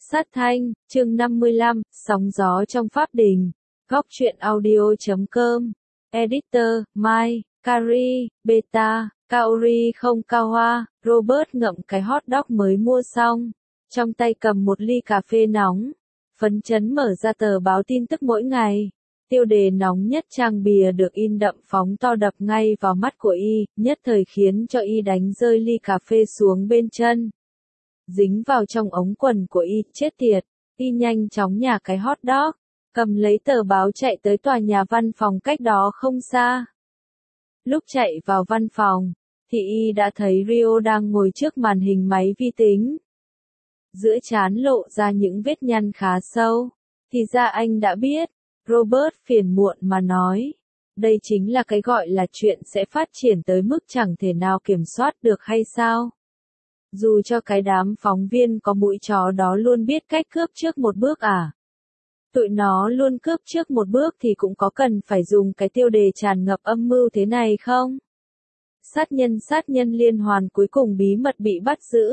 Sát thanh, chương 55, sóng gió trong Pháp Đình. Góc truyện audio.com. Editor, Mai, Kari, Beta, Kaori không cao hoa. Robert ngậm cái hot dog mới mua xong. Trong tay cầm một ly cà phê nóng. Phấn chấn mở ra tờ báo tin tức mỗi ngày. Tiêu đề nóng nhất trang bìa được in đậm phóng to đập ngay vào mắt của y, nhất thời khiến cho y đánh rơi ly cà phê xuống bên chân. Dính vào trong ống quần của y, chết tiệt, y nhanh chóng nhả cái hot dog, cầm lấy tờ báo chạy tới tòa nhà văn phòng cách đó không xa. Lúc chạy vào văn phòng, thì y đã thấy Rio đang ngồi trước màn hình máy vi tính. Giữa trán lộ ra những vết nhăn khá sâu, thì ra anh đã biết. Robert phiền muộn mà nói, đây chính là cái gọi là chuyện sẽ phát triển tới mức chẳng thể nào kiểm soát được hay sao? Dù cho cái đám phóng viên có mũi chó đó luôn biết cách cướp trước một bước à? Tụi nó luôn cướp trước một bước thì cũng có cần phải dùng cái tiêu đề tràn ngập âm mưu thế này không? Sát nhân liên hoàn cuối cùng bí mật bị bắt giữ.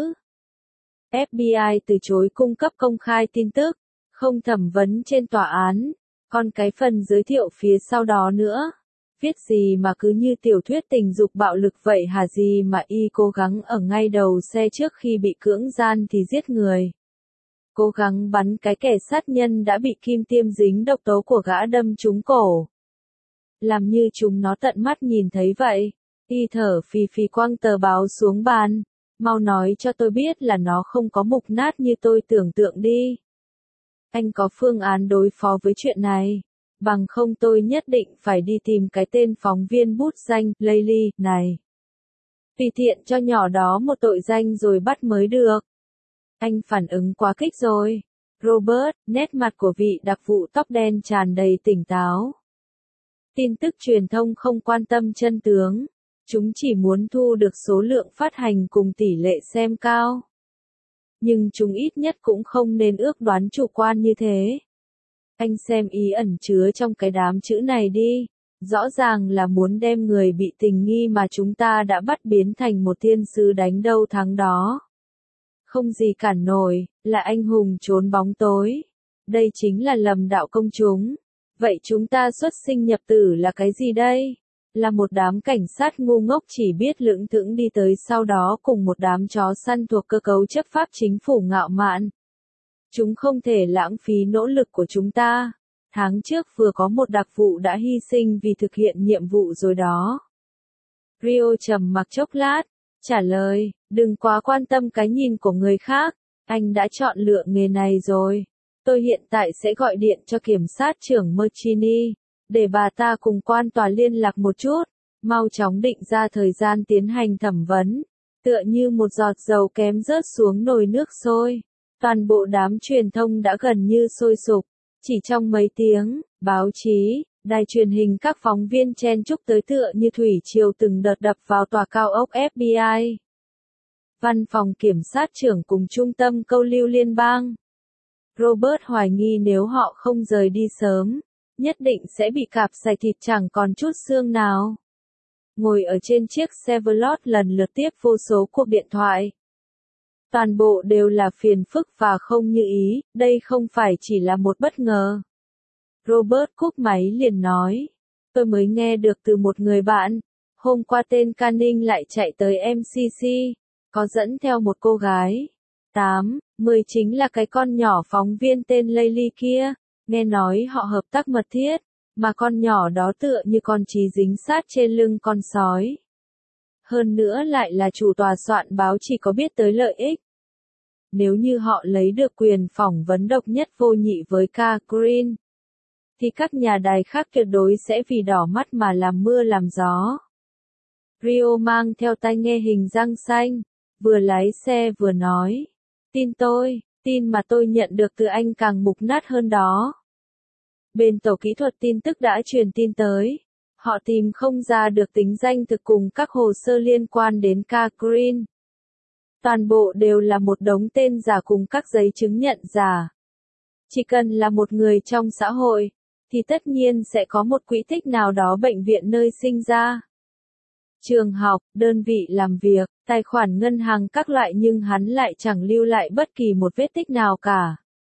FBI từ chối cung cấp công khai tin tức, không thẩm vấn trên tòa án. Còn cái phần giới thiệu phía sau đó nữa, viết gì mà cứ như tiểu thuyết tình dục bạo lực vậy hả, gì mà y cố gắng ở ngay đầu xe trước khi bị cưỡng gian thì giết người. Cố gắng bắn cái kẻ sát nhân đã bị kim tiêm dính độc tố của gã đâm trúng cổ. Làm như chúng nó tận mắt nhìn thấy vậy, y thở phì phì quăng tờ báo xuống bàn, mau nói cho tôi biết là nó không có mục nát như tôi tưởng tượng đi. Anh có phương án đối phó với chuyện này, bằng không tôi nhất định phải đi tìm cái tên phóng viên bút danh Laylee này. Tùy tiện cho nhỏ đó một tội danh rồi bắt mới được. Anh phản ứng quá kích rồi. Robert, nét mặt của vị đặc vụ tóc đen tràn đầy tỉnh táo. Tin tức truyền thông không quan tâm chân tướng, chúng chỉ muốn thu được số lượng phát hành cùng tỷ lệ xem cao. Nhưng chúng ít nhất cũng không nên ước đoán chủ quan như thế. Anh xem ý ẩn chứa trong cái đám chữ này đi. Rõ ràng là muốn đem người bị tình nghi mà chúng ta đã bắt biến thành một thiên sứ đánh đâu thắng đó. Không gì cản nổi, là anh hùng trốn bóng tối. Đây chính là lầm đạo công chúng. Vậy chúng ta xuất sinh nhập tử là cái gì đây? Là một đám cảnh sát ngu ngốc chỉ biết lững thững đi tới sau đó cùng một đám chó săn thuộc cơ cấu chấp pháp chính phủ ngạo mạn. Chúng không thể lãng phí nỗ lực của chúng ta. Tháng trước vừa có một đặc vụ đã hy sinh vì thực hiện nhiệm vụ rồi đó. Rio trầm mặc chốc lát, trả lời, đừng quá quan tâm cái nhìn của người khác, anh đã chọn lựa nghề này rồi. Tôi hiện tại sẽ gọi điện cho kiểm sát trưởng Merchini, để bà ta cùng quan tòa liên lạc một chút, mau chóng định ra thời gian tiến hành thẩm vấn. Tựa như một giọt dầu kém rớt xuống nồi nước sôi. Toàn bộ đám truyền thông đã gần như sôi sục. Chỉ trong mấy tiếng, báo chí, đài truyền hình các phóng viên chen chúc tới tựa như thủy triều từng đợt đập vào tòa cao ốc FBI. Văn phòng kiểm sát trưởng cùng trung tâm câu lưu liên bang. Robert hoài nghi nếu họ không rời đi sớm, nhất định sẽ bị cạp xài thịt chẳng còn chút xương nào. Ngồi ở trên chiếc Chevrolet lần lượt tiếp vô số cuộc điện thoại. Toàn bộ đều là phiền phức và không như ý, đây không phải chỉ là một bất ngờ. Robert cúp máy liền nói, tôi mới nghe được từ một người bạn, hôm qua tên Canning lại chạy tới MCC, có dẫn theo một cô gái. 10 chính là cái con nhỏ phóng viên tên Laylee kia, nghe nói họ hợp tác mật thiết, mà con nhỏ đó tựa như con trí dính sát trên lưng con sói. Hơn nữa lại là chủ tòa soạn báo chỉ có biết tới lợi ích. Nếu như họ lấy được quyền phỏng vấn độc nhất vô nhị với Ca Green, thì các nhà đài khác tuyệt đối sẽ vì đỏ mắt mà làm mưa làm gió. Rio mang theo tai nghe hình răng xanh, vừa lái xe vừa nói, tin tôi, tin mà tôi nhận được từ anh càng mục nát hơn đó. Bên tổ kỹ thuật tin tức đã truyền tin tới. Họ tìm không ra được tính danh thực cùng các hồ sơ liên quan đến Ca Green. Toàn bộ đều là một đống tên giả cùng các giấy chứng nhận giả. Chỉ cần là một người trong xã hội, thì tất nhiên sẽ có một quỹ tích nào đó bệnh viện nơi sinh ra. Trường học, đơn vị làm việc, tài khoản ngân hàng các loại, nhưng hắn lại chẳng lưu lại bất kỳ một vết tích nào cả.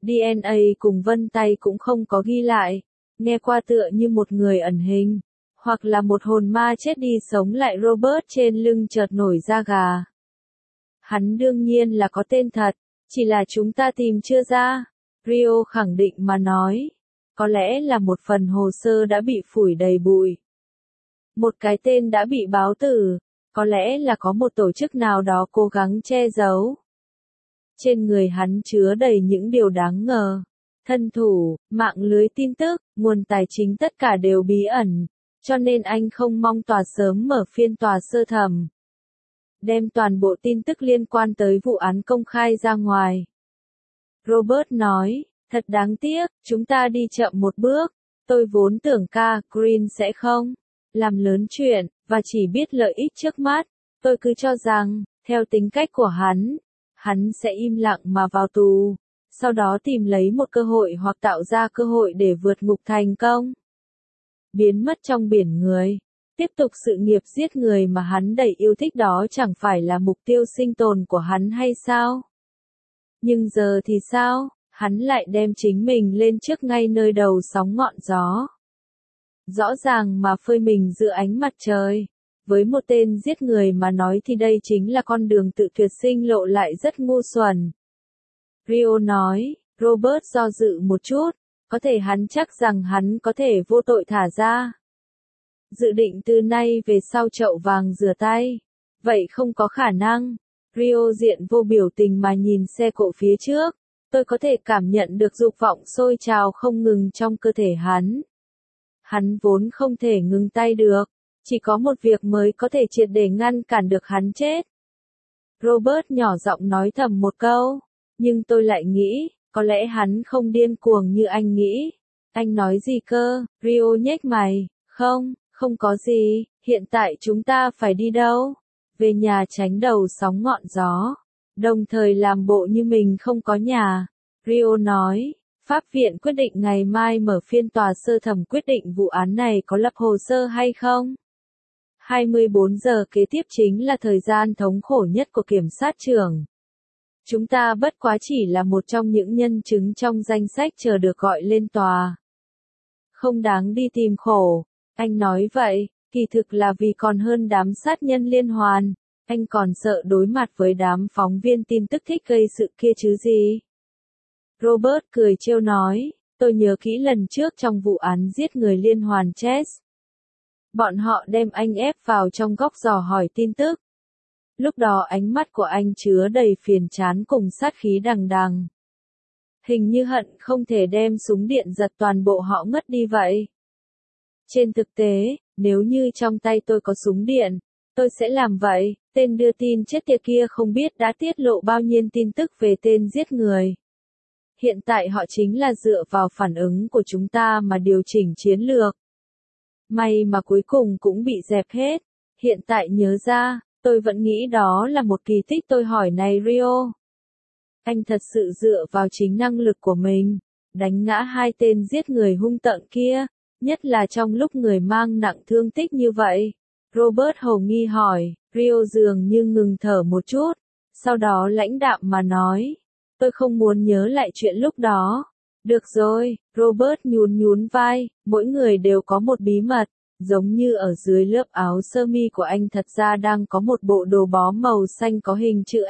DNA cùng vân tay cũng không có ghi lại, nghe qua tựa như một người ẩn hình, hoặc là một hồn ma chết đi sống lại. Robert trên lưng chợt nổi da gà. Hắn đương nhiên là có tên thật, chỉ là chúng ta tìm chưa ra. Rio khẳng định mà nói. Có lẽ là một phần hồ sơ đã bị phủi đầy bụi. Một cái tên đã bị báo tử. Có lẽ là có một tổ chức nào đó cố gắng che giấu. Trên người hắn chứa đầy những điều đáng ngờ. Thân thủ, mạng lưới tin tức, nguồn tài chính tất cả đều bí ẩn. Cho nên anh không mong tòa sớm mở phiên tòa sơ thẩm. Đem toàn bộ tin tức liên quan tới vụ án công khai ra ngoài. Robert nói, thật đáng tiếc, chúng ta đi chậm một bước. Tôi vốn tưởng Green sẽ không làm lớn chuyện, và chỉ biết lợi ích trước mắt. Tôi cứ cho rằng, theo tính cách của hắn sẽ im lặng mà vào tù, sau đó tìm lấy một cơ hội hoặc tạo ra cơ hội để vượt ngục thành công. Biến mất trong biển người, tiếp tục sự nghiệp giết người mà hắn đầy yêu thích, đó chẳng phải là mục tiêu sinh tồn của hắn hay sao? Nhưng giờ thì sao? Hắn lại đem chính mình lên trước ngay nơi đầu sóng ngọn gió. Rõ ràng mà phơi mình giữa ánh mặt trời. Với một tên giết người mà nói thì đây chính là con đường tự tuyệt, sinh lộ lại rất ngu xuẩn. Rio nói, Robert do dự một chút, có thể hắn chắc rằng hắn có thể vô tội thả ra. Dự định từ nay về sau chậu vàng rửa tay. Vậy không có khả năng. Rio diện vô biểu tình mà nhìn xe cộ phía trước. Tôi có thể cảm nhận được dục vọng sôi trào không ngừng trong cơ thể hắn. Hắn vốn không thể ngừng tay được. Chỉ có một việc mới có thể triệt để ngăn cản được hắn chết. Robert nhỏ giọng nói thầm một câu. Nhưng tôi lại nghĩ, có lẽ hắn không điên cuồng như anh nghĩ. Anh nói gì cơ? Rio nhếch mày. Không có gì. Hiện tại chúng ta phải đi đâu? Về nhà tránh đầu sóng ngọn gió. Đồng thời làm bộ như mình không có nhà. Rio nói. Pháp viện quyết định ngày mai mở phiên tòa sơ thẩm quyết định vụ án này có lập hồ sơ hay không? 24 giờ kế tiếp chính là thời gian thống khổ nhất của kiểm sát trưởng. Chúng ta bất quá chỉ là một trong những nhân chứng trong danh sách chờ được gọi lên tòa. Không đáng đi tìm khổ. Anh nói vậy, kỳ thực là vì còn hơn đám sát nhân liên hoàn. Anh còn sợ đối mặt với đám phóng viên tin tức thích gây sự kia chứ gì. Robert cười trêu nói, tôi nhớ kỹ lần trước trong vụ án giết người liên hoàn Chess. Bọn họ đem anh ép vào trong góc dò hỏi tin tức. Lúc đó ánh mắt của anh chứa đầy phiền chán cùng sát khí đằng đằng. Hình như hận không thể đem súng điện giật toàn bộ họ ngất đi vậy. Trên thực tế, nếu như trong tay tôi có súng điện, tôi sẽ làm vậy. Tên đưa tin chết tiệt kia không biết đã tiết lộ bao nhiêu tin tức về tên giết người. Hiện tại họ chính là dựa vào phản ứng của chúng ta mà điều chỉnh chiến lược. May mà cuối cùng cũng bị dẹp hết. Hiện tại nhớ ra, tôi vẫn nghĩ đó là một kỳ tích. Tôi hỏi này Rio. Anh thật sự dựa vào chính năng lực của mình, đánh ngã hai tên giết người hung tợn kia, nhất là trong lúc người mang nặng thương tích như vậy. Robert hầu nghi hỏi, Rio dường như ngừng thở một chút, sau đó lãnh đạm mà nói. Tôi không muốn nhớ lại chuyện lúc đó. Được rồi, Robert nhún vai, mỗi người đều có một bí mật, giống như ở dưới lớp áo sơ mi của anh thật ra đang có một bộ đồ bó màu xanh có hình chữ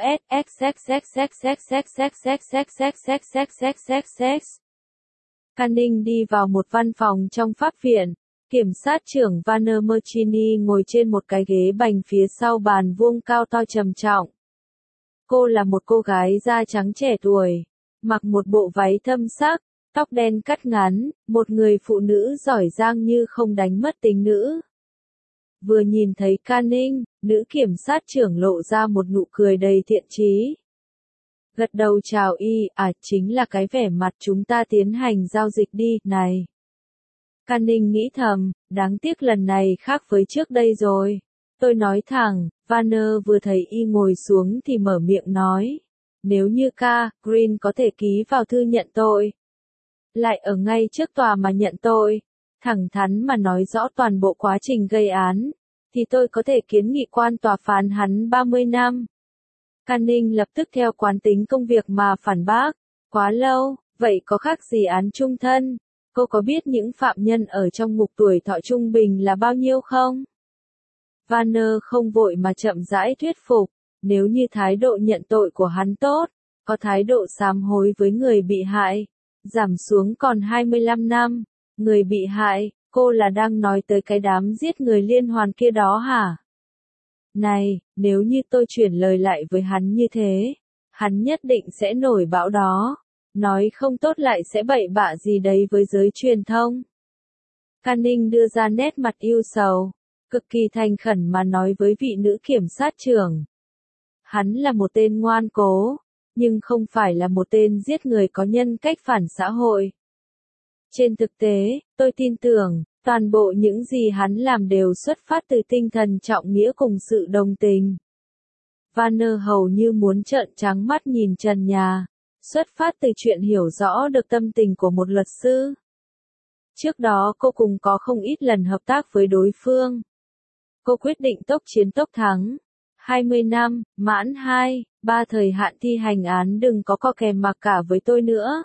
S. Canning đi vào một văn phòng trong pháp viện. Kiểm sát trưởng Vanner Merchini ngồi trên một cái ghế bành phía sau bàn vuông cao to trầm trọng. Cô là một cô gái da trắng trẻ tuổi, mặc một bộ váy thâm sắc, tóc đen cắt ngắn, một người phụ nữ giỏi giang như không đánh mất tính nữ. Vừa nhìn thấy Canning, nữ kiểm sát trưởng lộ ra một nụ cười đầy thiện chí. Gật đầu chào y, chính là cái vẻ mặt chúng ta tiến hành giao dịch đi, này. Canning nghĩ thầm, đáng tiếc lần này khác với trước đây rồi. Tôi nói thẳng, Vanner vừa thấy y ngồi xuống thì mở miệng nói. Nếu như Green có thể ký vào thư nhận tội. Lại ở ngay trước tòa mà nhận tội. Thẳng thắn mà nói rõ toàn bộ quá trình gây án. Thì tôi có thể kiến nghị quan tòa phán hắn 30 năm. Canning lập tức theo quán tính công việc mà phản bác. Quá lâu, Vậy có khác gì án chung thân? Cô có biết những phạm nhân ở trong ngục tuổi thọ trung bình là bao nhiêu không? Vanner không vội mà chậm rãi thuyết phục, nếu như thái độ nhận tội của hắn tốt, có thái độ sám hối với người bị hại, giảm xuống còn 25 năm, người bị hại, cô là đang nói tới cái đám giết người liên hoàn kia đó hả? Này, nếu như tôi chuyển lời lại với hắn như thế, hắn nhất định sẽ nổi bão đó, nói không tốt lại sẽ bậy bạ gì đấy với giới truyền thông. Canning đưa ra nét mặt ưu sầu, cực kỳ thành khẩn mà nói với vị nữ kiểm sát trưởng. Hắn là một tên ngoan cố, nhưng không phải là một tên giết người có nhân cách phản xã hội. Trên thực tế, tôi tin tưởng, toàn bộ những gì hắn làm đều xuất phát từ tinh thần trọng nghĩa cùng sự đồng tình. Vanner hầu như muốn trợn trắng mắt nhìn trần nhà, xuất phát từ chuyện hiểu rõ được tâm tình của một luật sư. Trước đó cô cùng có không ít lần hợp tác với đối phương. Cô quyết định tốc chiến tốc thắng. 20 năm, mãn 2, 3 thời hạn thi hành án đừng có kèm mặc cả với tôi nữa.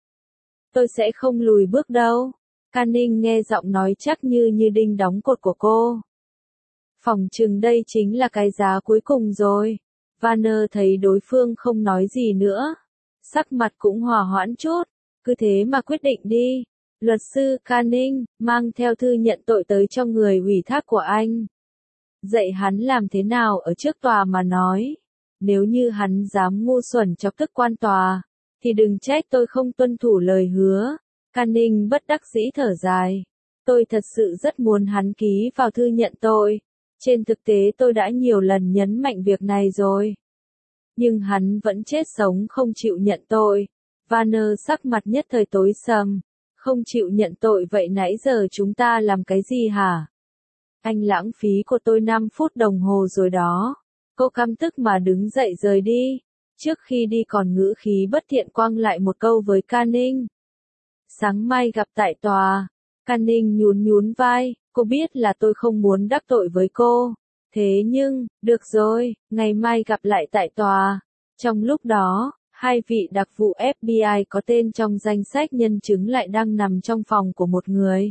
Tôi sẽ không lùi bước đâu. Canning nghe giọng nói chắc như đinh đóng cột của cô. Phỏng chừng đây chính là cái giá cuối cùng rồi. Vanner thấy đối phương không nói gì nữa. Sắc mặt cũng hòa hoãn chút. Cứ thế mà quyết định đi. Luật sư Canning, mang theo thư nhận tội tới cho người ủy thác của anh. Dạy hắn làm thế nào ở trước tòa mà nói. Nếu như hắn dám ngu xuẩn chọc tức quan tòa, thì đừng trách tôi không tuân thủ lời hứa. Canning bất đắc dĩ thở dài. Tôi thật sự rất muốn hắn ký vào thư nhận tội. Trên thực tế tôi đã nhiều lần nhấn mạnh việc này rồi. Nhưng hắn vẫn chết sống không chịu nhận tội. Vanner sắc mặt nhất thời tối sầm. Không chịu nhận tội vậy nãy giờ chúng ta làm cái gì hả? Anh lãng phí của tôi 5 phút đồng hồ rồi đó. Cô căm tức mà đứng dậy rời đi. Trước khi đi còn ngữ khí bất thiện quăng lại một câu với Canning. Sáng mai gặp tại tòa. Canning nhún vai, cô biết là tôi không muốn đắc tội với cô. Thế nhưng, được rồi, ngày mai gặp lại tại tòa. Trong lúc đó, hai vị đặc vụ FBI có tên trong danh sách nhân chứng lại đang nằm trong phòng của một người.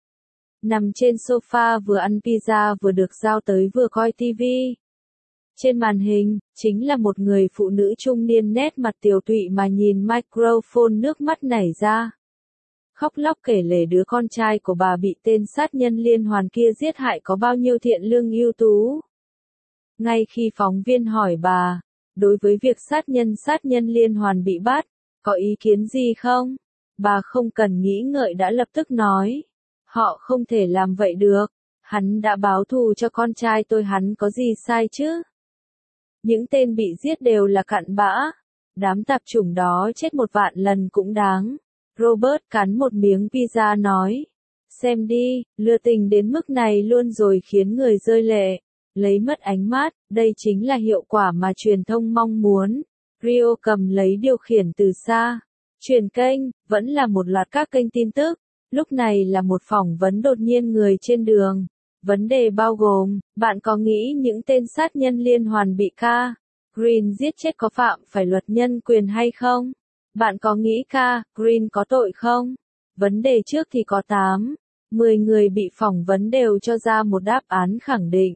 Nằm trên sofa vừa ăn pizza vừa được giao tới vừa coi TV. Trên màn hình, chính là một người phụ nữ trung niên nét mặt tiều tụy mà nhìn microphone nước mắt nảy ra. Khóc lóc kể lể đứa con trai của bà bị tên sát nhân liên hoàn kia giết hại có bao nhiêu thiện lương ưu tú. Ngay khi phóng viên hỏi bà, đối với việc sát nhân liên hoàn bị bắt, có ý kiến gì không? Bà không cần nghĩ ngợi đã lập tức nói. Họ không thể làm vậy được. Hắn đã báo thù cho con trai tôi, hắn có gì sai chứ? Những tên bị giết đều là cặn bã. Đám tạp chủng đó chết 1.000.000 lần cũng đáng. Robert cắn một miếng pizza nói. Xem đi, lừa tình đến mức này luôn rồi khiến người rơi lệ. Lấy mất ánh mắt, đây chính là hiệu quả mà truyền thông mong muốn. Rio cầm lấy điều khiển từ xa. Chuyển kênh, vẫn là một loạt các kênh tin tức. Lúc này là một phỏng vấn đột nhiên người trên đường. Vấn đề bao gồm, bạn có nghĩ những tên sát nhân liên hoàn bị Green giết chết có phạm phải luật nhân quyền hay không? Bạn có nghĩ Green có tội không? Vấn đề trước thì có 10 người bị phỏng vấn đều cho ra một đáp án khẳng định.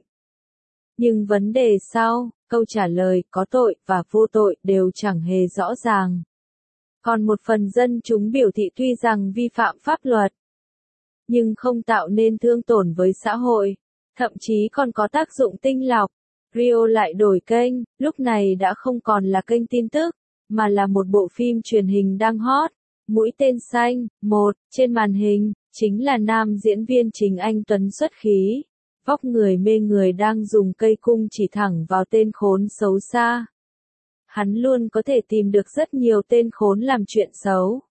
Nhưng vấn đề sau, câu trả lời có tội và vô tội đều chẳng hề rõ ràng. Còn một phần dân chúng biểu thị tuy rằng vi phạm pháp luật, nhưng không tạo nên thương tổn với xã hội, thậm chí còn có tác dụng tinh lọc. Rio lại đổi kênh, lúc này đã không còn là kênh tin tức, mà là một bộ phim truyền hình đang hot. Mũi tên xanh, trên màn hình, chính là nam diễn viên chính anh Tuấn xuất khí. Vóc người mê người đang dùng cây cung chỉ thẳng vào tên khốn xấu xa. Hắn luôn có thể tìm được rất nhiều tên khốn làm chuyện xấu.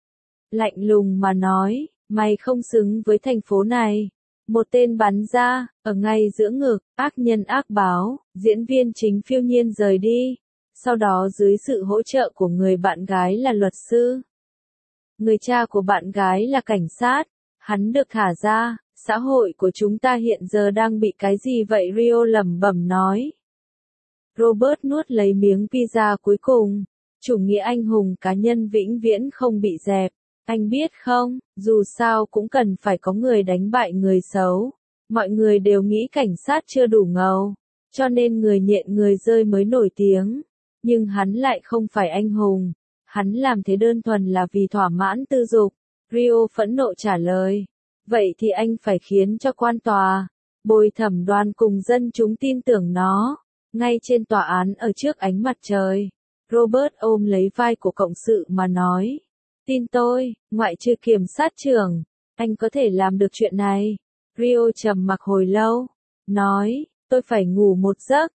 Lạnh lùng mà nói, mày không xứng với thành phố này. Một tên bắn ra, ở ngay giữa ngực, ác nhân ác báo, diễn viên chính phiêu nhiên rời đi. Sau đó dưới sự hỗ trợ của người bạn gái là luật sư. Người cha của bạn gái là cảnh sát. Hắn được thả ra. Xã hội của chúng ta hiện giờ đang bị cái gì vậy? Rio lẩm bẩm nói. Robert nuốt lấy miếng pizza cuối cùng. Chủ nghĩa anh hùng cá nhân vĩnh viễn không bị dẹp. Anh biết không, dù sao cũng cần phải có người đánh bại người xấu. Mọi người đều nghĩ cảnh sát chưa đủ ngầu, cho nên người nhện người rơi mới nổi tiếng. Nhưng hắn lại không phải anh hùng. Hắn làm thế đơn thuần là vì thỏa mãn tư dục. Rio phẫn nộ trả lời. Vậy thì anh phải khiến cho quan tòa, bồi thẩm đoàn cùng dân chúng tin tưởng nó. Ngay trên tòa án ở trước ánh mặt trời, Robert ôm lấy vai của cộng sự mà nói. Tin tôi, ngoại trừ kiểm sát trưởng, anh có thể làm được chuyện này. Rio trầm mặc hồi lâu, nói, tôi phải ngủ một giấc.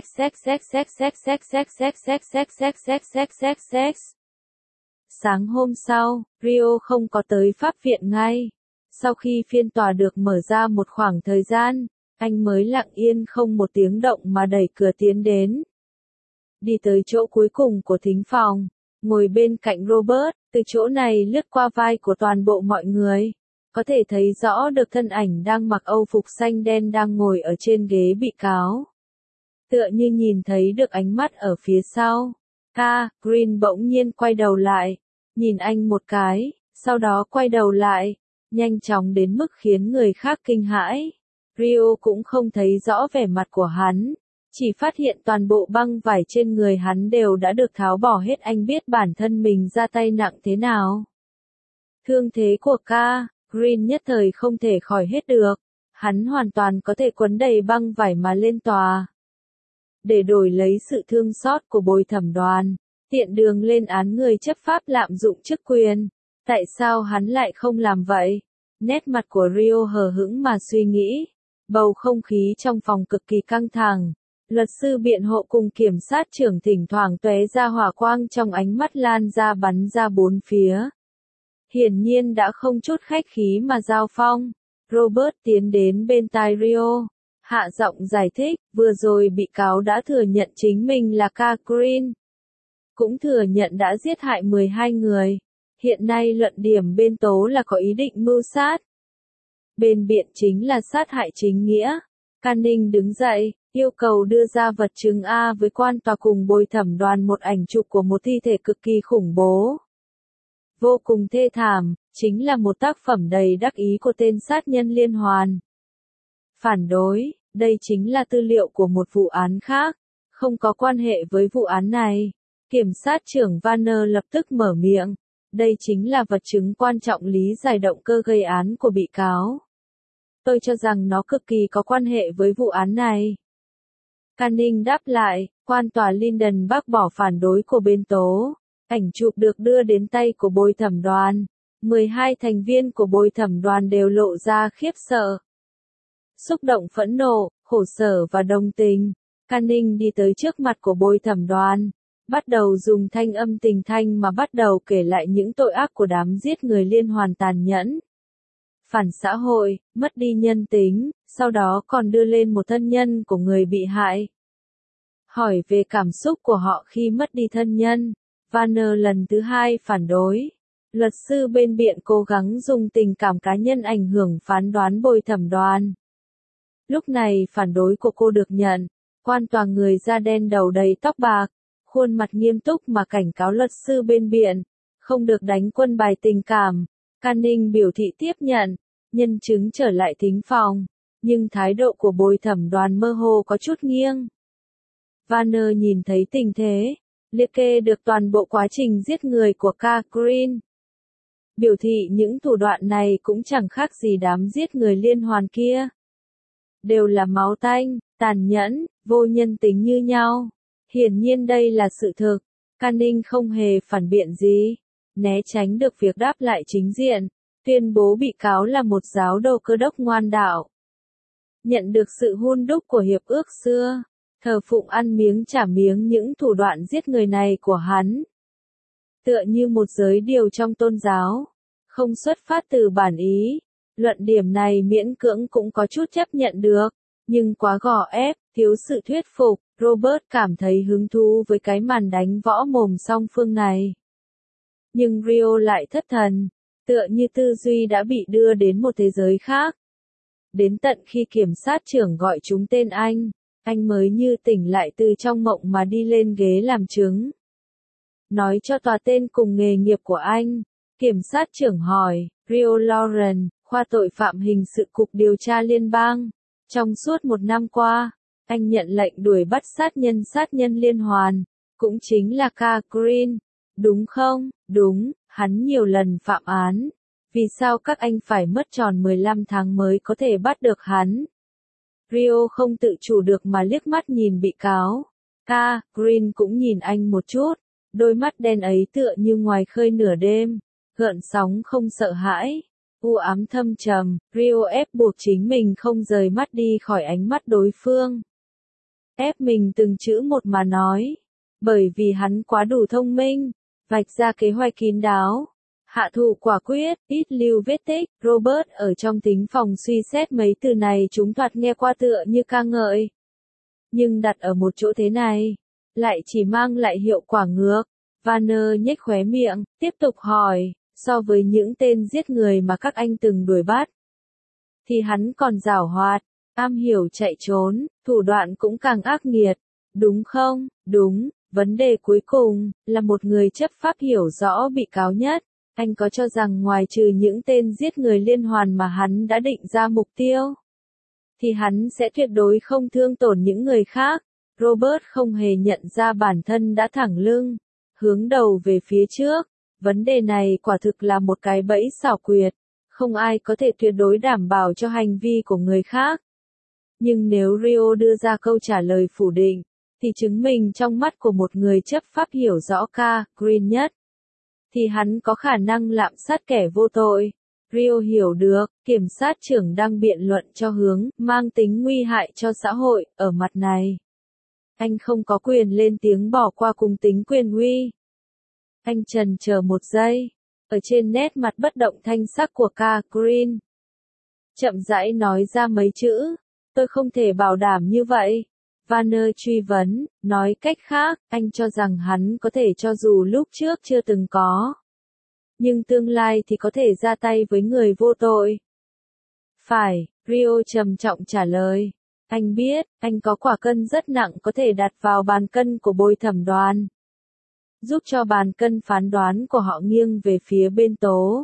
Sáng hôm sau, Rio không có tới pháp viện ngay. Sau khi phiên tòa được mở ra một khoảng thời gian, anh mới lặng yên không một tiếng động mà đẩy cửa tiến đến. Đi tới chỗ cuối cùng của thính phòng, ngồi bên cạnh Robert, từ chỗ này lướt qua vai của toàn bộ mọi người. Có thể thấy rõ được thân ảnh đang mặc âu phục xanh đen đang ngồi ở trên ghế bị cáo. Tựa như nhìn thấy được ánh mắt ở phía sau. Green bỗng nhiên quay đầu lại, nhìn anh một cái, sau đó quay đầu lại, nhanh chóng đến mức khiến người khác kinh hãi. Rio cũng không thấy rõ vẻ mặt của hắn, chỉ phát hiện toàn bộ băng vải trên người hắn đều đã được tháo bỏ hết. Anh biết bản thân mình ra tay nặng thế nào. Thương thế của Green nhất thời không thể khỏi hết được, hắn hoàn toàn có thể quấn đầy băng vải mà lên tòa. Để đổi lấy sự thương xót của bồi thẩm đoàn, tiện đường lên án người chấp pháp lạm dụng chức quyền. Tại sao hắn lại không làm vậy? Nét mặt của Rio hờ hững mà suy nghĩ. Bầu không khí trong phòng cực kỳ căng thẳng. Luật sư biện hộ cùng kiểm sát trưởng thỉnh thoảng tóe ra hỏa quang trong ánh mắt lan ra bắn ra bốn phía. Hiển nhiên đã không chút khách khí mà giao phong. Robert tiến đến bên tai Rio, hạ giọng giải thích, vừa rồi bị cáo đã thừa nhận chính mình là Green. Cũng thừa nhận đã giết hại 12 người. Hiện nay luận điểm bên tố là có ý định mưu sát. Bên biện chính là sát hại chính nghĩa. Canning đứng dậy, yêu cầu đưa ra vật chứng A với quan tòa cùng bồi thẩm đoàn một ảnh chụp của một thi thể cực kỳ khủng bố. Vô cùng thê thảm, chính là một tác phẩm đầy đắc ý của tên sát nhân liên hoàn. Phản đối, đây chính là tư liệu của một vụ án khác, không có quan hệ với vụ án này. Kiểm sát trưởng Vanner lập tức mở miệng. Đây chính là vật chứng quan trọng lý giải động cơ gây án của bị cáo. Tôi cho rằng nó cực kỳ có quan hệ với vụ án này. Canning đáp lại, quan tòa Linden bác bỏ phản đối của bên tố. Ảnh chụp được đưa đến tay của bồi thẩm đoàn. 12 thành viên của bồi thẩm đoàn đều lộ ra khiếp sợ, xúc động, phẫn nộ, khổ sở và đồng tình. Canning đi tới trước mặt của bồi thẩm đoàn, bắt đầu dùng thanh âm tình thanh mà bắt đầu kể lại những tội ác của đám giết người liên hoàn tàn nhẫn, phản xã hội, mất đi nhân tính, sau đó còn đưa lên một thân nhân của người bị hại. Hỏi về cảm xúc của họ khi mất đi thân nhân, Vanner lần thứ hai phản đối. Luật sư bên biện cố gắng dùng tình cảm cá nhân ảnh hưởng phán đoán bồi thẩm đoàn. Lúc này phản đối của cô được nhận, quan tòa người da đen đầu đầy tóc bạc, khuôn mặt nghiêm túc mà cảnh cáo luật sư bên biện, không được đánh quân bài tình cảm. Canning biểu thị tiếp nhận, nhân chứng trở lại thính phòng, nhưng thái độ của bồi thẩm đoàn mơ hồ có chút nghiêng. Vanner nhìn thấy tình thế, liệt kê được toàn bộ quá trình giết người của Green. Biểu thị những thủ đoạn này cũng chẳng khác gì đám giết người liên hoàn kia. Đều là máu tanh, tàn nhẫn, vô nhân tính như nhau. Hiển nhiên đây là sự thực. Canning không hề phản biện gì, né tránh được việc đáp lại chính diện, tuyên bố bị cáo là một giáo đồ Cơ đốc ngoan đạo. Nhận được sự hun đúc của hiệp ước xưa, thờ phụng ăn miếng trả miếng những thủ đoạn giết người này của hắn. Tựa như một giới điều trong tôn giáo, không xuất phát từ bản ý. Luận điểm này miễn cưỡng cũng có chút chấp nhận được, nhưng quá gò ép, thiếu sự thuyết phục. Robert cảm thấy hứng thú với cái màn đánh võ mồm song phương này. Nhưng Rio lại thất thần, tựa như tư duy đã bị đưa đến một thế giới khác. Đến tận khi kiểm sát trưởng gọi chúng tên anh mới như tỉnh lại từ trong mộng mà đi lên ghế làm chứng. nói cho tòa tên cùng nghề nghiệp của anh. Kiểm sát trưởng hỏi, Rio Lauren, khoa tội phạm hình sự Cục Điều tra Liên bang. Trong suốt 1 năm qua, anh nhận lệnh đuổi bắt sát nhân liên hoàn, cũng chính là Ca Green, đúng không? Đúng, hắn nhiều lần phạm án. Vì sao các anh phải mất tròn 15 tháng mới có thể bắt được hắn? Rio không tự chủ được mà liếc mắt nhìn bị cáo. Ca Green cũng nhìn anh một chút, đôi mắt đen ấy tựa như ngoài khơi nửa đêm, gợn sóng không sợ hãi, u ám thâm trầm. Rio ép buộc chính mình không rời mắt đi khỏi ánh mắt đối phương. Ép mình từng chữ một mà nói, bởi vì hắn quá đủ thông minh, vạch ra kế hoạch kín đáo, hạ thủ quả quyết, ít lưu vết tích. Robert ở trong thính phòng suy xét mấy từ này, chúng thoạt nghe qua tựa như ca ngợi, nhưng đặt ở một chỗ thế này, lại chỉ mang lại hiệu quả ngược. Vanner nhếch khóe miệng, tiếp tục hỏi, so với những tên giết người mà các anh từng đuổi bắt, thì hắn còn giảo hoạt, am hiểu chạy trốn, thủ đoạn cũng càng ác nghiệt, đúng không? Đúng, vấn đề cuối cùng, là một người chấp pháp hiểu rõ bị cáo nhất. Anh có cho rằng ngoài trừ những tên giết người liên hoàn mà hắn đã định ra mục tiêu, thì hắn sẽ tuyệt đối không thương tổn những người khác? Robert không hề nhận ra bản thân đã thẳng lưng, hướng đầu về phía trước. Vấn đề này quả thực là một cái bẫy xảo quyệt, không ai có thể tuyệt đối đảm bảo cho hành vi của người khác. Nhưng nếu Rio đưa ra câu trả lời phủ định, thì chứng minh trong mắt của một người chấp pháp hiểu rõ Ca Green nhất, thì hắn có khả năng lạm sát kẻ vô tội. Rio hiểu được, kiểm sát trưởng đang biện luận cho hướng mang tính nguy hại cho xã hội. Ở mặt này, anh không có quyền lên tiếng bỏ qua cùng tính quyền uy. Anh chần chờ một giây, ở trên nét mặt bất động thanh sắc của Ca Green, chậm rãi nói ra mấy chữ, tôi không thể bảo đảm như vậy. Vanner truy vấn, nói cách khác, anh cho rằng hắn có thể cho dù lúc trước chưa từng có, nhưng tương lai thì có thể ra tay với người vô tội. Phải, Rio trầm trọng trả lời. Anh biết, anh có quả cân rất nặng có thể đặt vào bàn cân của bồi thẩm đoàn, giúp cho bàn cân phán đoán của họ nghiêng về phía bên tố.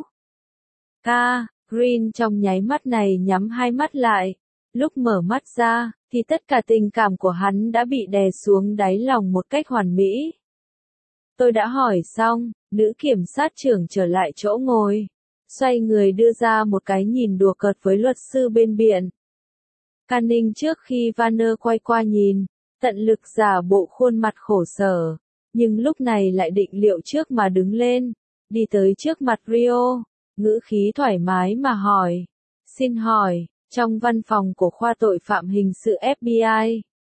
Ca Green trong nháy mắt này nhắm hai mắt lại. Lúc mở mắt ra, thì tất cả tình cảm của hắn đã bị đè xuống đáy lòng một cách hoàn mỹ. Tôi đã hỏi xong, nữ kiểm sát trưởng trở lại chỗ ngồi, xoay người đưa ra một cái nhìn đùa cợt với luật sư bên biện. Canning trước khi Vanner quay qua nhìn, tận lực giả bộ khuôn mặt khổ sở, nhưng lúc này lại định liệu trước mà đứng lên, đi tới trước mặt Rio, ngữ khí thoải mái mà hỏi. Xin hỏi, trong văn phòng của khoa tội phạm hình sự FBI,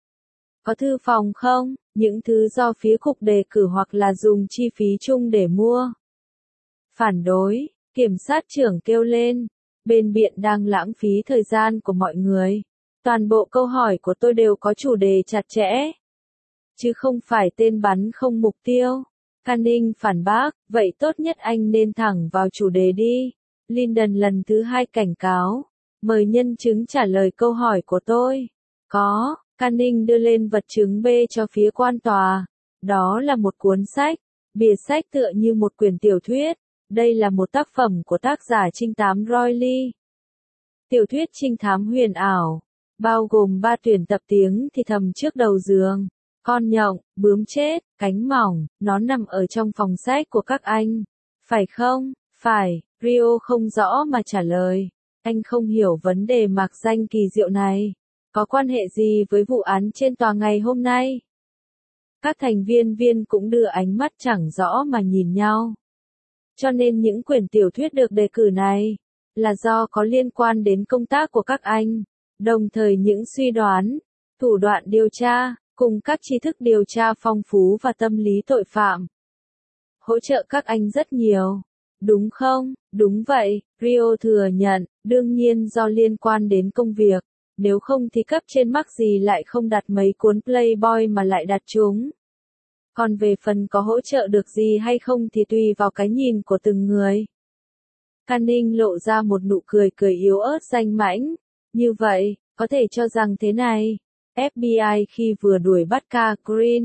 có thư phòng không? Những thứ do phía cục đề cử hoặc là dùng chi phí chung để mua? Phản đối, kiểm sát trưởng kêu lên. Bên biện đang lãng phí thời gian của mọi người. Toàn bộ câu hỏi của tôi đều có chủ đề chặt chẽ, chứ không phải tên bắn không mục tiêu. Canning phản bác, vậy tốt nhất anh nên thẳng vào chủ đề đi. Lyndon lần thứ 2 cảnh cáo. Mời nhân chứng trả lời câu hỏi của tôi. Có, Canning đưa lên vật chứng B cho phía quan tòa. Đó là một cuốn sách. Bìa sách tựa như một quyển tiểu thuyết. Đây là một tác phẩm của tác giả trinh thám Roy Lee. Tiểu thuyết trinh thám huyền ảo, bao gồm 3 tuyển tập tiếng thì thầm trước đầu giường. Con nhộng, bướm chết, cánh mỏng, nó nằm ở trong phòng sách của các anh. Phải không? Phải, Rio không rõ mà trả lời. Anh không hiểu vấn đề mạc danh kỳ diệu này. Có quan hệ gì với vụ án trên tòa ngày hôm nay? Các thành viên cũng đưa ánh mắt chẳng rõ mà nhìn nhau. Cho nên những quyển tiểu thuyết được đề cử này, là do có liên quan đến công tác của các anh. Đồng thời những suy đoán, thủ đoạn điều tra, cùng các tri thức điều tra phong phú và tâm lý tội phạm, hỗ trợ các anh rất nhiều. Đúng không? Đúng vậy, Rio thừa nhận, đương nhiên do liên quan đến công việc, nếu không thì cấp trên mắc gì lại không đặt mấy cuốn Playboy mà lại đặt chúng. Còn về phần có hỗ trợ được gì hay không thì tùy vào cái nhìn của từng người. Canning lộ ra một nụ cười yếu ớt danh mãnh. Như vậy, có thể cho rằng thế này, FBI khi vừa đuổi bắt Ca Green,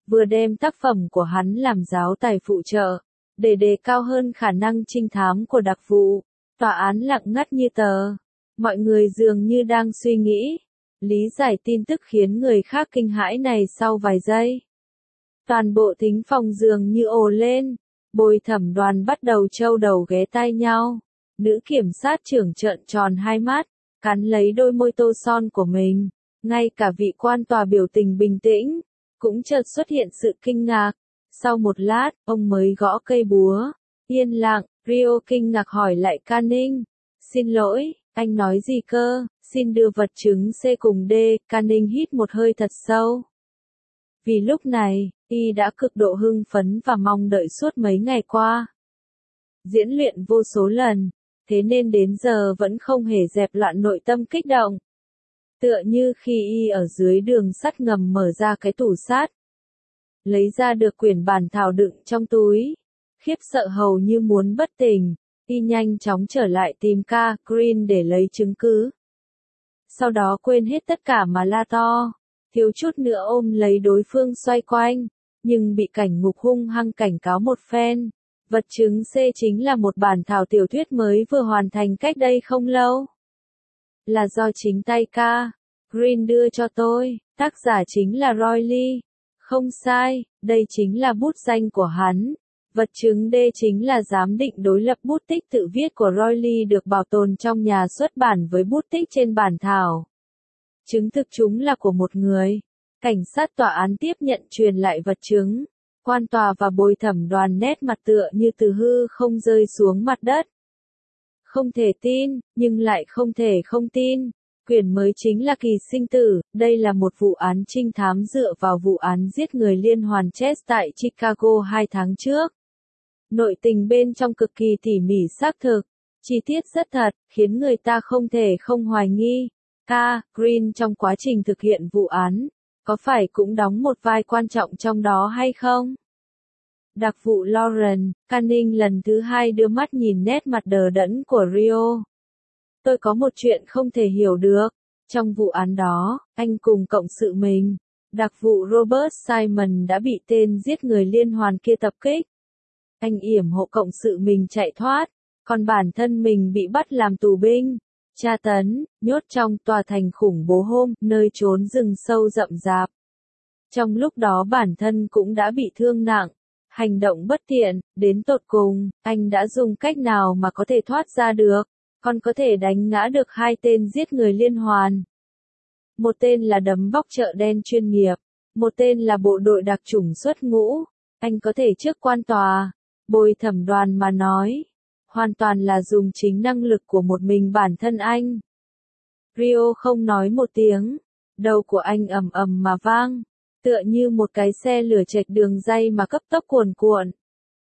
vừa đem tác phẩm của hắn làm giáo tài phụ trợ, để đề cao hơn khả năng trinh thám của đặc vụ. Tòa án lặng ngắt như tờ. Mọi người dường như đang suy nghĩ, lý giải tin tức khiến người khác kinh hãi này sau vài giây. Toàn bộ thính phòng dường như ồ lên, bồi thẩm đoàn bắt đầu trâu đầu ghé tai nhau. Nữ kiểm sát trưởng trợn tròn hai mắt, cắn lấy đôi môi tô son của mình. Ngay cả vị quan tòa biểu tình bình tĩnh, cũng chợt xuất hiện sự kinh ngạc. Sau một lát, ông mới gõ cây búa. Yên lặng, Rio kinh ngạc hỏi lại Canning. Xin lỗi, anh nói gì cơ? Xin đưa vật chứng C cùng D. Canning hít một hơi thật sâu. Vì lúc này, y đã cực độ hưng phấn và mong đợi suốt mấy ngày qua. Diễn luyện vô số lần, thế nên đến giờ vẫn không hề dẹp loạn nội tâm kích động. Tựa như khi y ở dưới đường sắt ngầm mở ra cái tủ sắt, lấy ra được quyển bản thảo đựng trong túi, khiếp sợ hầu như muốn bất tỉnh, y nhanh chóng trở lại tìm Ca Green để lấy chứng cứ. Sau đó quên hết tất cả mà la to, thiếu chút nữa ôm lấy đối phương xoay quanh, nhưng bị cảnh ngục hung hăng cảnh cáo một phen. Vật chứng C chính là một bản thảo tiểu thuyết mới vừa hoàn thành cách đây không lâu. Là do chính tay Ca Green đưa cho tôi, tác giả chính là Roy Lee. Không sai, đây chính là bút danh của hắn. Vật chứng D chính là giám định đối lập bút tích tự viết của Roy Lee được bảo tồn trong nhà xuất bản với bút tích trên bản thảo. Chứng thực chúng là của một người. Cảnh sát tòa án tiếp nhận truyền lại vật chứng. Quan tòa và bồi thẩm đoàn nét mặt tựa như từ hư không rơi xuống mặt đất. Không thể tin, nhưng lại không thể không tin. Quyển mới chính là Kỳ sinh tử, đây là một vụ án trinh thám dựa vào vụ án giết người liên hoàn Chess tại Chicago 2 tháng trước. Nội tình bên trong cực kỳ tỉ mỉ xác thực, chi tiết rất thật, khiến người ta không thể không hoài nghi. Ca Green trong quá trình thực hiện vụ án, có phải cũng đóng một vai quan trọng trong đó hay không? Đặc vụ Lauren Canning lần thứ hai đưa mắt nhìn nét mặt đờ đẫn của Rio. Tôi có một chuyện không thể hiểu được. Trong vụ án đó, anh cùng cộng sự mình, đặc vụ Robert Simon đã bị tên giết người liên hoàn kia tập kích. Anh yểm hộ cộng sự mình chạy thoát, còn bản thân mình bị bắt làm tù binh, tra tấn, nhốt trong tòa thành khủng bố hôm, nơi trốn rừng sâu rậm rạp. Trong lúc đó bản thân cũng đã bị thương nặng, hành động bất tiện, đến tột cùng, anh đã dùng cách nào mà có thể thoát ra được, còn có thể đánh ngã được hai tên giết người liên hoàn. Một tên là đấm bóc chợ đen chuyên nghiệp, một tên là bộ đội đặc chủng xuất ngũ. Anh có thể trước quan tòa, bồi thẩm đoàn mà nói, hoàn toàn là dùng chính năng lực của một mình bản thân anh. Rio không nói một tiếng, đầu của anh ầm ầm mà vang, tựa như một cái xe lửa chệch đường ray mà cấp tốc cuồn cuộn.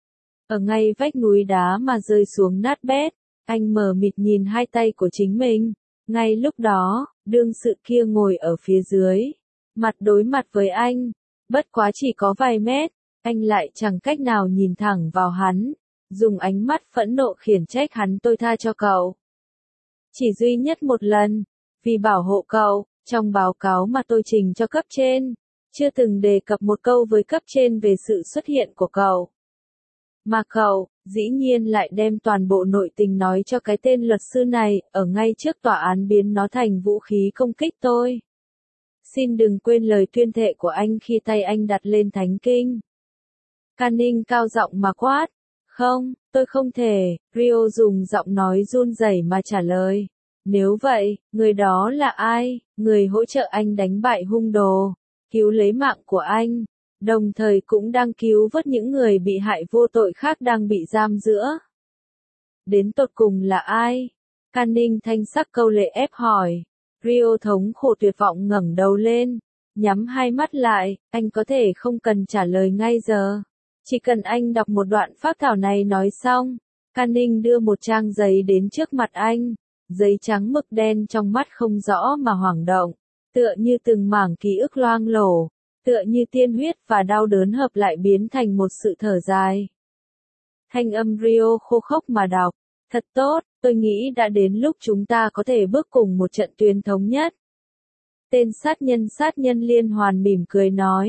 Ở ngay vách núi đá mà rơi xuống nát bét, anh mờ mịt nhìn hai tay của chính mình. Ngay lúc đó, đương sự kia ngồi ở phía dưới, mặt đối mặt với anh, bất quá chỉ có vài mét, anh lại chẳng cách nào nhìn thẳng vào hắn, dùng ánh mắt phẫn nộ khiển trách hắn. Tôi tha cho cậu. Chỉ duy nhất một lần, vì bảo hộ cậu, trong báo cáo mà tôi trình cho cấp trên, chưa từng đề cập một câu với cấp trên về sự xuất hiện của cậu. Mà cậu, dĩ nhiên lại đem toàn bộ nội tình nói cho cái tên luật sư này, ở ngay trước tòa án biến nó thành vũ khí công kích tôi. Xin đừng quên lời tuyên thệ của anh khi tay anh đặt lên thánh kinh. Canning cao giọng mà quát. Không, tôi không thể, Rio dùng giọng nói run rẩy mà trả lời. Nếu vậy, người đó là ai? Người hỗ trợ anh đánh bại hung đồ, cứu lấy mạng của anh, đồng thời cũng đang cứu vớt những người bị hại vô tội khác đang bị giam giữ. Đến tột cùng là ai? Canning thanh sắc câu lệ ép hỏi. Rio thống khổ tuyệt vọng ngẩng đầu lên, nhắm hai mắt lại, anh có thể không cần trả lời ngay giờ. Chỉ cần anh đọc một đoạn phác thảo này nói xong. Canning đưa một trang giấy đến trước mặt anh, giấy trắng mực đen trong mắt không rõ mà hoảng động, tựa như từng mảng ký ức loang lổ, tựa như tiên huyết và đau đớn hợp lại biến thành một sự thở dài. Thanh âm Rio khô khốc mà đọc, thật tốt, tôi nghĩ đã đến lúc chúng ta có thể bước cùng một trận tuyến thống nhất. Tên sát nhân liên hoàn mỉm cười nói,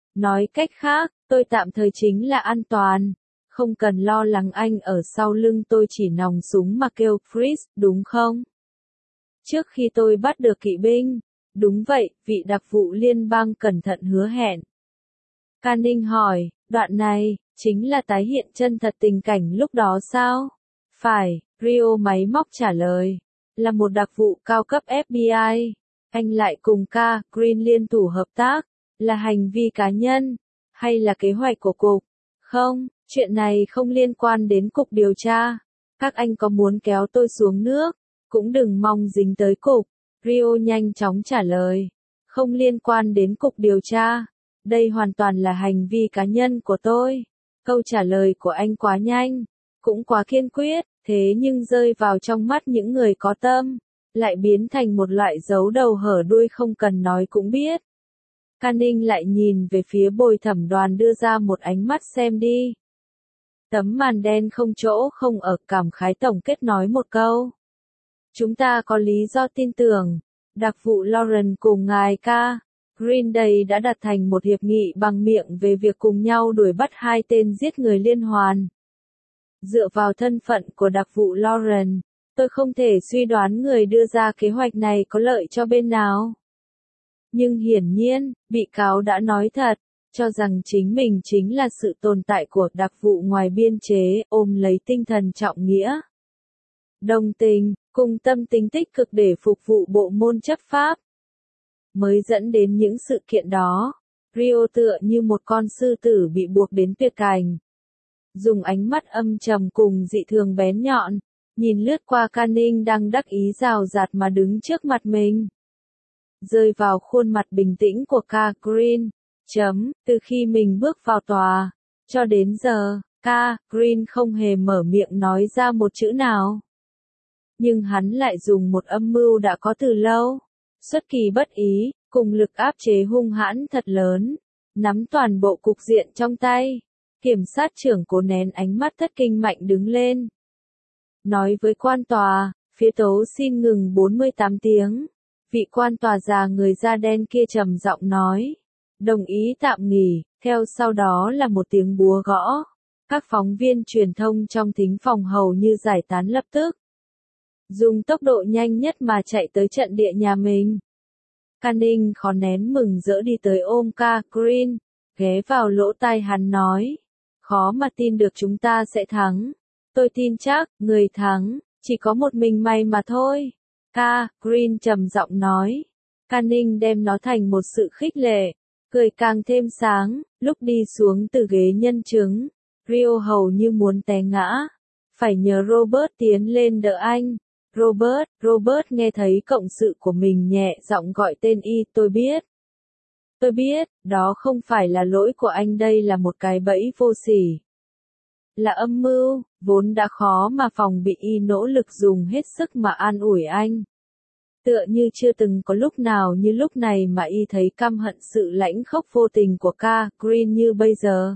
Nói cách khác, tôi tạm thời chính là an toàn. Không cần lo lắng anh ở sau lưng tôi chỉ nòng súng mà kêu freeze, đúng không? Trước khi tôi bắt được kỵ binh. Đúng vậy, vị đặc vụ liên bang cẩn thận hứa hẹn. Canning hỏi, đoạn này, chính là tái hiện chân thật tình cảnh lúc đó sao? Phải, Rio máy móc trả lời. Là một đặc vụ cao cấp FBI. Anh lại cùng K. Green liên thủ hợp tác. Là hành vi cá nhân? Hay là kế hoạch của cục? Không, chuyện này không liên quan đến cục điều tra. Các anh có muốn kéo tôi xuống nước, cũng đừng mong dính tới cục. Rio nhanh chóng trả lời. Không liên quan đến cục điều tra. Đây hoàn toàn là hành vi cá nhân của tôi. Câu trả lời của anh quá nhanh, cũng quá kiên quyết, thế nhưng rơi vào trong mắt những người có tâm, lại biến thành một loại dấu đầu hở đuôi không cần nói cũng biết. Canning lại nhìn về phía bồi thẩm đoàn đưa ra một ánh mắt xem đi. Tấm màn đen không chỗ không ở, cảm khái tổng kết nói một câu. Chúng ta có lý do tin tưởng, đặc vụ Lauren cùng ngài K. Green Day đã đạt thành một hiệp nghị bằng miệng về việc cùng nhau đuổi bắt hai tên giết người liên hoàn. Dựa vào thân phận của đặc vụ Lauren, tôi không thể suy đoán người đưa ra kế hoạch này có lợi cho bên nào. Nhưng hiển nhiên, bị cáo đã nói thật, cho rằng chính mình chính là sự tồn tại của đặc vụ ngoài biên chế, ôm lấy tinh thần trọng nghĩa, đồng tình, cùng tâm tính tích cực để phục vụ bộ môn chấp pháp. Mới dẫn đến những sự kiện đó, Rio tựa như một con sư tử bị buộc đến tuyệt cảnh. Dùng ánh mắt âm trầm cùng dị thường bén nhọn, nhìn lướt qua Canning đang đắc ý rào rạt mà đứng trước mặt mình. Rơi vào khuôn mặt bình tĩnh của K. Green. Từ khi mình bước vào tòa, cho đến giờ, K. Green không hề mở miệng nói ra một chữ nào. Nhưng hắn lại dùng một âm mưu đã có từ lâu. Xuất kỳ bất ý, cùng lực áp chế hung hãn thật lớn, nắm toàn bộ cục diện trong tay. Kiểm sát trưởng cố nén ánh mắt thất kinh mạnh đứng lên. Nói với quan tòa, phía tố xin ngừng 48 tiếng. Vị quan tòa già người da đen kia trầm giọng nói. Đồng ý tạm nghỉ, theo sau đó là một tiếng búa gõ. Các phóng viên truyền thông trong thính phòng hầu như giải tán lập tức. Dùng tốc độ nhanh nhất mà chạy tới trận địa nhà mình. Canning khó nén mừng rỡ đi tới ôm K. Green, ghé vào lỗ tai hắn nói. Khó mà tin được chúng ta sẽ thắng. Tôi tin chắc, người thắng, chỉ có một mình mày mà thôi. K. Green trầm giọng nói. Canning đem nó thành một sự khích lệ, cười càng thêm sáng, lúc đi xuống từ ghế nhân chứng. Rio hầu như muốn té ngã. Phải nhờ Robert tiến lên đỡ anh. Robert nghe thấy cộng sự của mình nhẹ giọng gọi tên y, tôi biết, đó không phải là lỗi của anh, đây là một cái bẫy vô sỉ. Là âm mưu, vốn đã khó mà phòng bị, y nỗ lực dùng hết sức mà an ủi anh. Tựa như chưa từng có lúc nào như lúc này mà y thấy căm hận sự lãnh khốc vô tình của K. Green như bây giờ.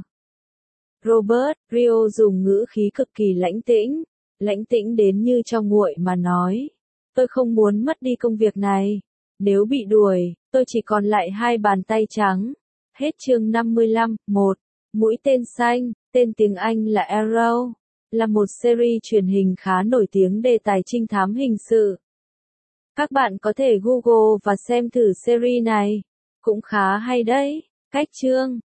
Rio dùng ngữ khí cực kỳ lãnh tĩnh đến như trong nguội mà nói. Tôi không muốn mất đi công việc này. Nếu bị đuổi, tôi chỉ còn lại hai bàn tay trắng. Hết chương 55, 1. Mũi tên xanh, tên tiếng Anh là Arrow, là một series truyền hình khá nổi tiếng đề tài trinh thám hình sự. Các bạn có thể Google và xem thử series này. Cũng khá hay đấy. Cách chương